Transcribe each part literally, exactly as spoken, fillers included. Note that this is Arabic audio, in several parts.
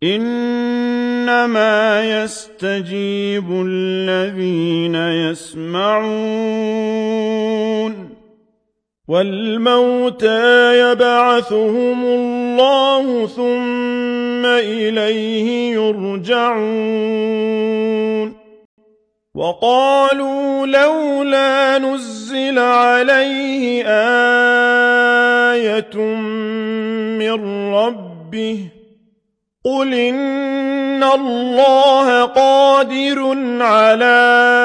إنما يستجيب الذين يسمعون والموتى يبعثهم الله ثم إليه يرجعون وقالوا لولا نزل عليه آية من ربه قل إن الله قادر على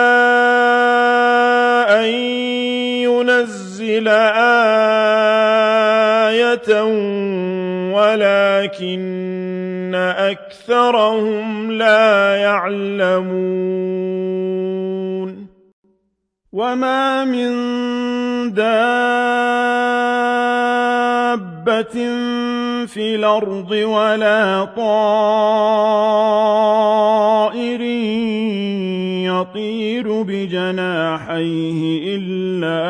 أن ينزل آية ولكن أكثرهم لا يعلمون وما من دابة في الأرض ولا طائر يطير بجناحيه إلا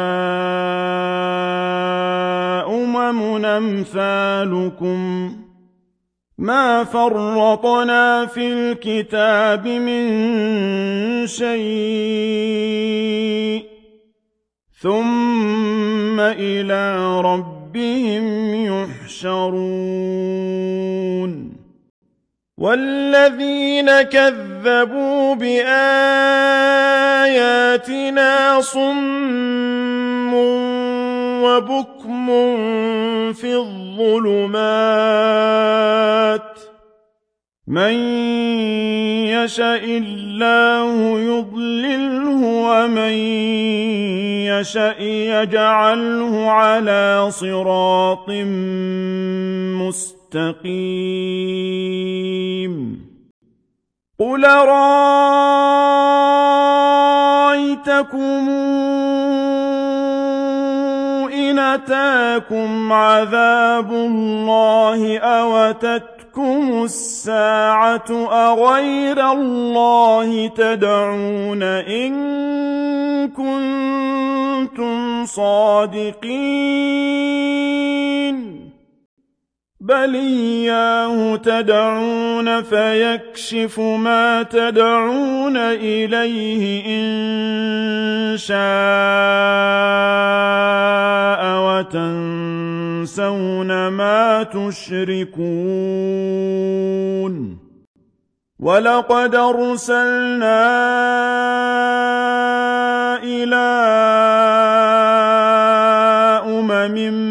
أمم أمثالكم ما فرطنا في الكتاب من شيء ثم إلى ربهم يحشرون والذين كذبوا بآياتنا صم وبكم في الظلمات من يشاء الله يضلله ومن يشاء يجعله على صراط مستقيم قل رأيتكم إن أتاكم عذاب الله أو أتتكم الساعة أغير الله تدعون إن كنتم صادقين بل إياه تدعون فيكشف ما تدعون إليه إن شاء وتنسون ما تشركون ولقد أرسلنا إلى أمم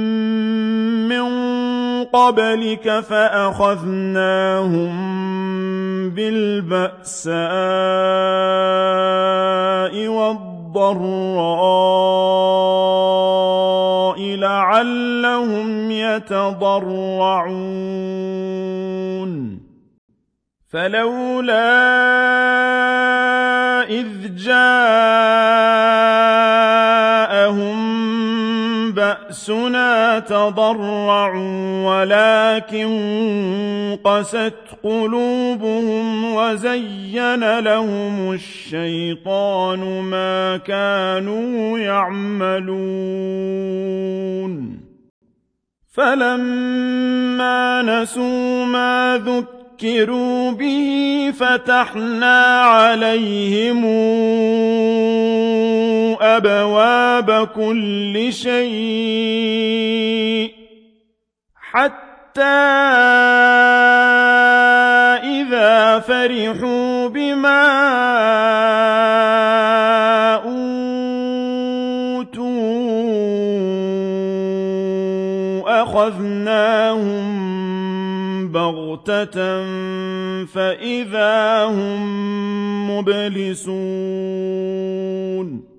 قبلك فأخذناهم بالبأساء والضراء لعلهم يتضرعون فلولا إذ جاءهم بأسنا تضرعوا ولكن قست قلوبهم وزين لهم الشيطان ما كانوا يعملون فلما نسوا ما ذكروا به فتحنا عليهم أبواب كل شيء حتى إذا فرحوا بما أوتوا أخذناهم بغتة فإذا هم مبلسون